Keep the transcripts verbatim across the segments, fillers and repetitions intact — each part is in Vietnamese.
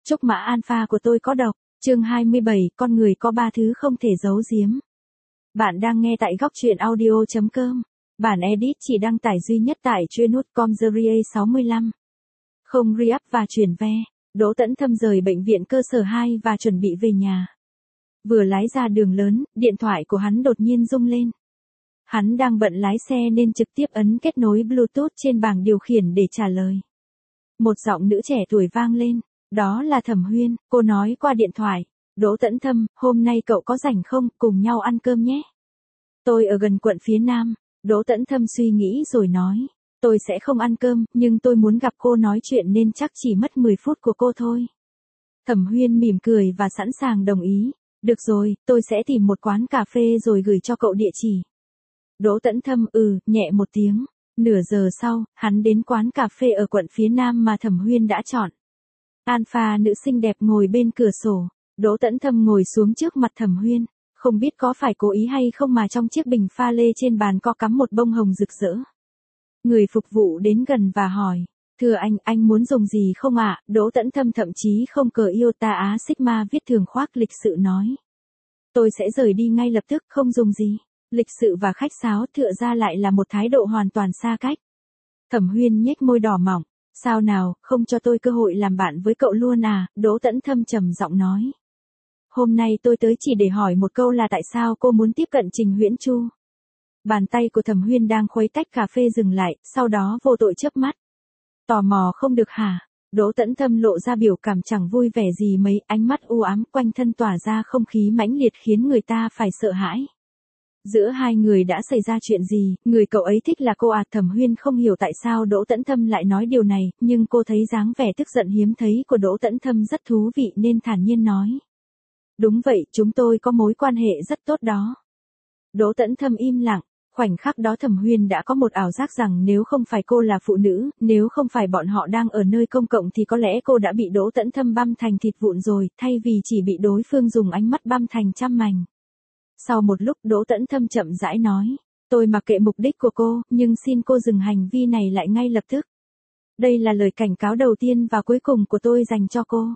Trúc mã alpha của tôi có độc. Chương hai mươi bảy, con người có ba thứ không thể giấu giếm. Bạn đang nghe tại góc truyện audio chấm com. Bản edit chỉ đăng tải duy nhất tại chuyên nút com series sáu mươi lăm. Không re-up và chuyển ve. Đỗ Tấn Thâm rời bệnh viện cơ sở hai và chuẩn bị về nhà. Vừa lái ra đường lớn, điện thoại của hắn đột nhiên rung lên. Hắn đang bận lái xe nên trực tiếp ấn kết nối Bluetooth trên bảng điều khiển để trả lời. Một giọng nữ trẻ tuổi vang lên. Đó là Thẩm Huyên, cô nói qua điện thoại. Đỗ Tấn Thâm, hôm nay cậu có rảnh không, cùng nhau ăn cơm nhé. Tôi ở gần quận phía Nam. Đỗ Tấn Thâm suy nghĩ rồi nói. Tôi sẽ không ăn cơm, nhưng tôi muốn gặp cô nói chuyện nên chắc chỉ mất mười phút của cô thôi. Thẩm Huyên mỉm cười và sẵn sàng đồng ý. Được rồi, tôi sẽ tìm một quán cà phê rồi gửi cho cậu địa chỉ. Đỗ Tấn Thâm ừ, nhẹ một tiếng. Nửa giờ sau, hắn đến quán cà phê ở quận phía Nam mà Thẩm Huyên đã chọn. Alpha nữ xinh đẹp ngồi bên cửa sổ. Đỗ Tấn Thâm ngồi xuống trước mặt Thẩm Huyên. Không biết có phải cố ý hay không mà trong chiếc bình pha lê trên bàn có cắm một bông hồng rực rỡ. Người phục vụ đến gần và hỏi. Thưa anh, anh muốn dùng gì không ạ? À? Đỗ Tấn Thâm thậm chí không cờ yêu ta Á Sigma viết thường khoác lịch sự nói. Tôi sẽ rời đi ngay lập tức, không dùng gì. Lịch sự và khách sáo tựa ra lại là một thái độ hoàn toàn xa cách. Thẩm Huyên nhếch môi đỏ mỏng. Sao nào, không cho tôi cơ hội làm bạn với cậu luôn à? Đỗ Tấn Thâm trầm giọng nói. Hôm nay tôi tới chỉ để hỏi một câu là tại sao cô muốn tiếp cận Trình Huyễn Chu. Bàn tay của Thẩm Huyên đang khuấy tách cà phê dừng lại, sau đó vô tội chớp mắt. Tò mò không được hả? Đỗ Tấn Thâm lộ ra biểu cảm chẳng vui vẻ gì mấy, ánh mắt u ám quanh thân tỏa ra không khí mãnh liệt khiến người ta phải sợ hãi. Giữa hai người đã xảy ra chuyện gì, người cậu ấy thích là cô à? Thẩm Huyên không hiểu tại sao Đỗ Tấn Thâm lại nói điều này, nhưng cô thấy dáng vẻ tức giận hiếm thấy của Đỗ Tấn Thâm rất thú vị nên thản nhiên nói. Đúng vậy, chúng tôi có mối quan hệ rất tốt đó. Đỗ Tấn Thâm im lặng, khoảnh khắc đó Thẩm Huyên đã có một ảo giác rằng nếu không phải cô là phụ nữ, nếu không phải bọn họ đang ở nơi công cộng thì có lẽ cô đã bị Đỗ Tấn Thâm băm thành thịt vụn rồi, thay vì chỉ bị đối phương dùng ánh mắt băm thành trăm mảnh. Sau một lúc Đỗ Tấn Thâm chậm rãi nói, tôi mặc kệ mục đích của cô, nhưng xin cô dừng hành vi này lại ngay lập tức. Đây là lời cảnh cáo đầu tiên và cuối cùng của tôi dành cho cô.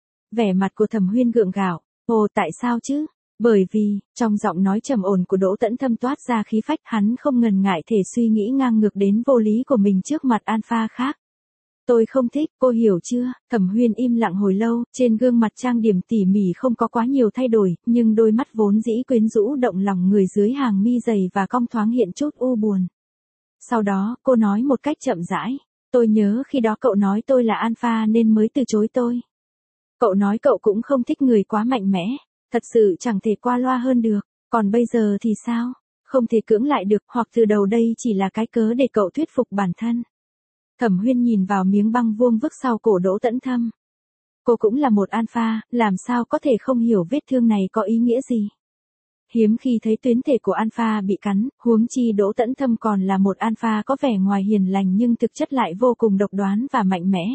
Vẻ mặt của Thẩm Huyên gượng gạo, ồ tại sao chứ? Bởi vì, trong giọng nói trầm ổn của Đỗ Tấn Thâm toát ra khí phách, hắn không ngần ngại thể suy nghĩ ngang ngược đến vô lý của mình trước mặt alpha khác. Tôi không thích, cô hiểu chưa? Thẩm Huyên im lặng hồi lâu, trên gương mặt trang điểm tỉ mỉ không có quá nhiều thay đổi, nhưng đôi mắt vốn dĩ quyến rũ động lòng người dưới hàng mi dày và cong thoáng hiện chút u buồn. Sau đó, cô nói một cách chậm rãi, tôi nhớ khi đó cậu nói tôi là alpha nên mới từ chối tôi. Cậu nói cậu cũng không thích người quá mạnh mẽ, thật sự chẳng thể qua loa hơn được, còn bây giờ thì sao? Không thể cưỡng lại được, hoặc từ đầu đây chỉ là cái cớ để cậu thuyết phục bản thân. Thẩm Huyên nhìn vào miếng băng vuông vức sau cổ Đỗ Tấn Thâm. Cô cũng là một alpha, làm sao có thể không hiểu vết thương này có ý nghĩa gì. Hiếm khi thấy tuyến thể của alpha bị cắn, huống chi Đỗ Tấn Thâm còn là một alpha có vẻ ngoài hiền lành nhưng thực chất lại vô cùng độc đoán và mạnh mẽ.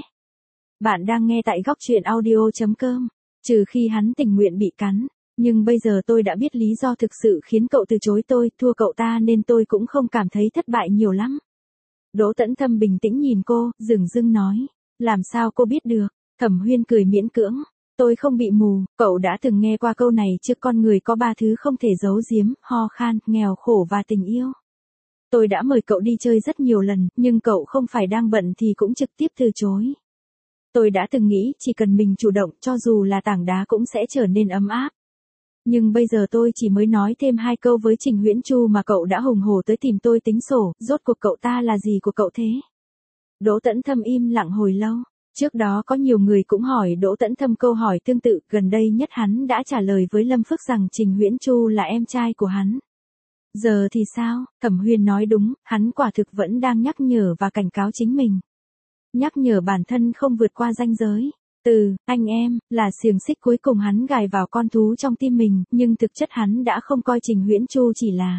Bạn đang nghe tại góc truyện audio chấm com, trừ khi hắn tình nguyện bị cắn, nhưng bây giờ tôi đã biết lý do thực sự khiến cậu từ chối tôi, thua cậu ta nên tôi cũng không cảm thấy thất bại nhiều lắm. Đỗ Tấn Thâm bình tĩnh nhìn cô, dửng dưng nói, làm sao cô biết được? Thẩm Huyên cười miễn cưỡng, tôi không bị mù, cậu đã từng nghe qua câu này chứ, con người có ba thứ không thể giấu giếm, ho khan, nghèo khổ và tình yêu. Tôi đã mời cậu đi chơi rất nhiều lần, nhưng cậu không phải đang bận thì cũng trực tiếp từ chối. Tôi đã từng nghĩ chỉ cần mình chủ động cho dù là tảng đá cũng sẽ trở nên ấm áp. Nhưng bây giờ tôi chỉ mới nói thêm hai câu với Trình Huyễn Chu mà cậu đã hùng hổ tới tìm tôi tính sổ, rốt cuộc cậu ta là gì của cậu thế? Đỗ Tấn Thâm im lặng hồi lâu, trước đó có nhiều người cũng hỏi Đỗ Tấn Thâm câu hỏi tương tự, gần đây nhất hắn đã trả lời với Lâm Phước rằng Trình Huyễn Chu là em trai của hắn. Giờ thì sao? Thẩm Huyên nói đúng, hắn quả thực vẫn đang nhắc nhở và cảnh cáo chính mình. Nhắc nhở bản thân không vượt qua ranh giới. Từ, anh em, là xiềng xích cuối cùng hắn gài vào con thú trong tim mình, nhưng thực chất hắn đã không coi Trình Huyễn Chu chỉ là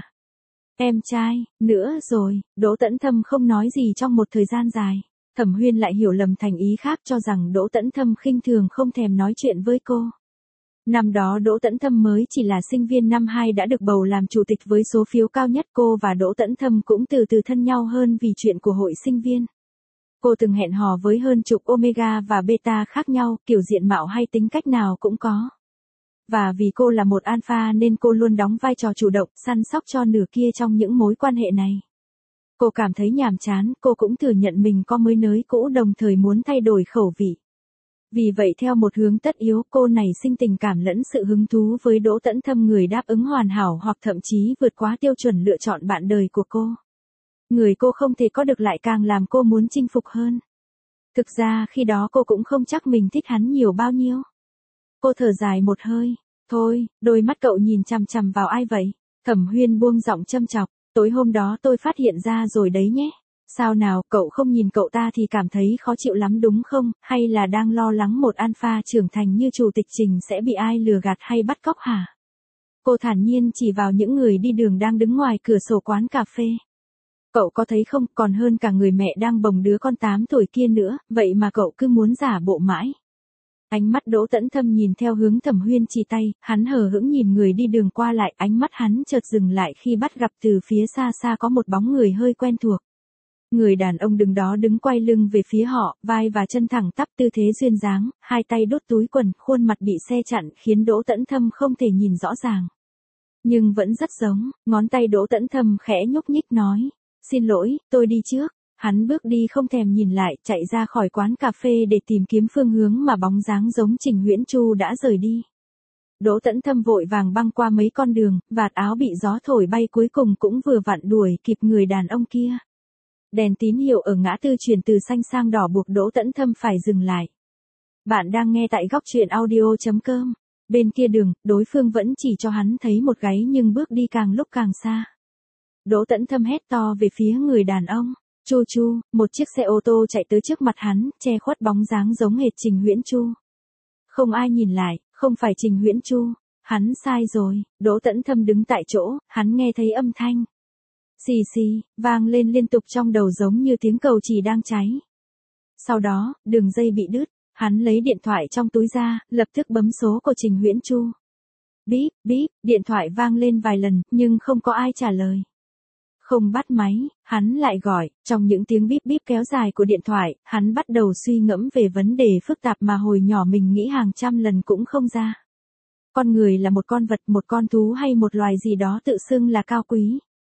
em trai, nữa rồi. Đỗ Tấn Thâm không nói gì trong một thời gian dài. Thẩm Huyên lại hiểu lầm thành ý khác cho rằng Đỗ Tấn Thâm khinh thường không thèm nói chuyện với cô. Năm đó Đỗ Tấn Thâm mới chỉ là sinh viên năm hai đã được bầu làm chủ tịch với số phiếu cao nhất, cô và Đỗ Tấn Thâm cũng từ từ thân nhau hơn vì chuyện của hội sinh viên. Cô từng hẹn hò với hơn chục Omega và Beta khác nhau, kiểu diện mạo hay tính cách nào cũng có. Và vì cô là một Alpha nên cô luôn đóng vai trò chủ động, săn sóc cho nửa kia trong những mối quan hệ này. Cô cảm thấy nhàm chán, cô cũng thừa nhận mình có mới nới cũ đồng thời muốn thay đổi khẩu vị. Vì vậy theo một hướng tất yếu, cô này sinh tình cảm lẫn sự hứng thú với Đỗ Tấn Thâm, người đáp ứng hoàn hảo hoặc thậm chí vượt quá tiêu chuẩn lựa chọn bạn đời của cô. Người cô không thể có được lại càng làm cô muốn chinh phục hơn. Thực ra khi đó cô cũng không chắc mình thích hắn nhiều bao nhiêu. Cô thở dài một hơi. Thôi, đôi mắt cậu nhìn chằm chằm vào ai vậy? Thẩm Huyên buông giọng châm chọc. Tối hôm đó tôi phát hiện ra rồi đấy nhé. Sao nào, cậu không nhìn cậu ta thì cảm thấy khó chịu lắm đúng không? Hay là đang lo lắng một alpha trưởng thành như chủ tịch Trình sẽ bị ai lừa gạt hay bắt cóc hả? Cô thản nhiên chỉ vào những người đi đường đang đứng ngoài cửa sổ quán cà phê. Cậu có thấy không, còn hơn cả người mẹ đang bồng đứa con tám tuổi kia nữa, vậy mà cậu cứ muốn giả bộ mãi. Ánh mắt Đỗ Tấn Thâm nhìn theo hướng Thẩm Huyên chỉ tay, hắn hờ hững nhìn người đi đường qua lại, ánh mắt hắn chợt dừng lại khi bắt gặp từ phía xa xa có một bóng người hơi quen thuộc. Người đàn ông đứng đó đứng quay lưng về phía họ, vai và chân thẳng tắp, tư thế duyên dáng, hai tay đút túi quần, khuôn mặt bị xe chặn khiến Đỗ Tấn Thâm không thể nhìn rõ ràng. Nhưng vẫn rất giống, ngón tay Đỗ Tấn Thâm khẽ nhúc nhích nói, xin lỗi, tôi đi trước. Hắn bước đi không thèm nhìn lại, chạy ra khỏi quán cà phê để tìm kiếm phương hướng mà bóng dáng giống Trình Huyễn Chu đã rời đi. Đỗ Tấn Thâm vội vàng băng qua mấy con đường, vạt áo bị gió thổi bay cuối cùng cũng vừa vặn đuổi kịp người đàn ông kia. Đèn tín hiệu ở ngã tư chuyển từ xanh sang đỏ buộc Đỗ Tấn Thâm phải dừng lại. Bạn đang nghe tại góc truyện audio chấm com. Bên kia đường, đối phương vẫn chỉ cho hắn thấy một gáy nhưng bước đi càng lúc càng xa. Đỗ Tấn Thâm hét to về phía người đàn ông. Chu chu, một chiếc xe ô tô chạy tới trước mặt hắn, che khuất bóng dáng giống hệt Trình Huyễn Chu. Không ai nhìn lại, không phải Trình Huyễn Chu. Hắn sai rồi, Đỗ Tấn Thâm đứng tại chỗ, hắn nghe thấy âm thanh. Xì xì, vang lên liên tục trong đầu giống như tiếng cầu chì đang cháy. Sau đó, đường dây bị đứt, hắn lấy điện thoại trong túi ra, lập tức bấm số của Trình Huyễn Chu. Bíp, bíp, điện thoại vang lên vài lần, nhưng không có ai trả lời. Không bắt máy, hắn lại gọi, trong những tiếng bíp bíp kéo dài của điện thoại, hắn bắt đầu suy ngẫm về vấn đề phức tạp mà hồi nhỏ mình nghĩ hàng trăm lần cũng không ra. Con người là một con vật, một con thú hay một loài gì đó tự xưng là cao quý.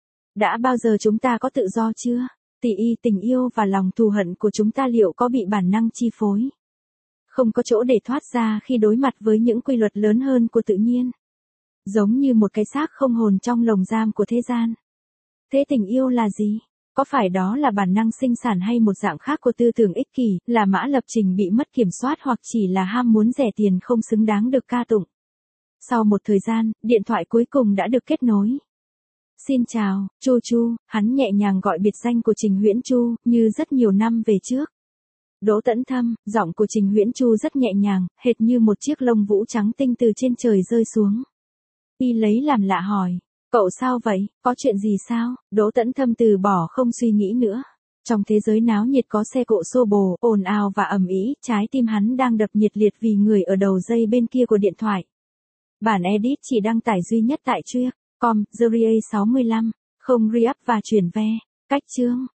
Đã bao giờ chúng ta có tự do chưa? Tỉ y tình yêu và lòng thù hận của chúng ta liệu có bị bản năng chi phối? Không có chỗ để thoát ra khi đối mặt với những quy luật lớn hơn của tự nhiên. Giống như một cái xác không hồn trong lồng giam của thế gian. Thế tình yêu là gì? Có phải đó là bản năng sinh sản hay một dạng khác của tư tưởng ích kỷ, là mã lập trình bị mất kiểm soát hoặc chỉ là ham muốn rẻ tiền không xứng đáng được ca tụng? Sau một thời gian, điện thoại cuối cùng đã được kết nối. Xin chào, Chu Chu, hắn nhẹ nhàng gọi biệt danh của Trình Huyễn Chu, như rất nhiều năm về trước. Đỗ Tấn Thâm, giọng của Trình Huyễn Chu rất nhẹ nhàng, hệt như một chiếc lông vũ trắng tinh từ trên trời rơi xuống. Y lấy làm lạ hỏi. Cậu sao vậy, có chuyện gì sao? Đỗ Tấn Thâm từ bỏ không suy nghĩ nữa. Trong thế giới náo nhiệt có xe cộ xô bồ, ồn ào và ầm ĩ, trái tim hắn đang đập nhiệt liệt vì người ở đầu dây bên kia của điện thoại. Bản edit chỉ đăng tải duy nhất tại Truy cập chấm com, Series sáu mươi lăm, không re-up và chuyển ve. Cách chương.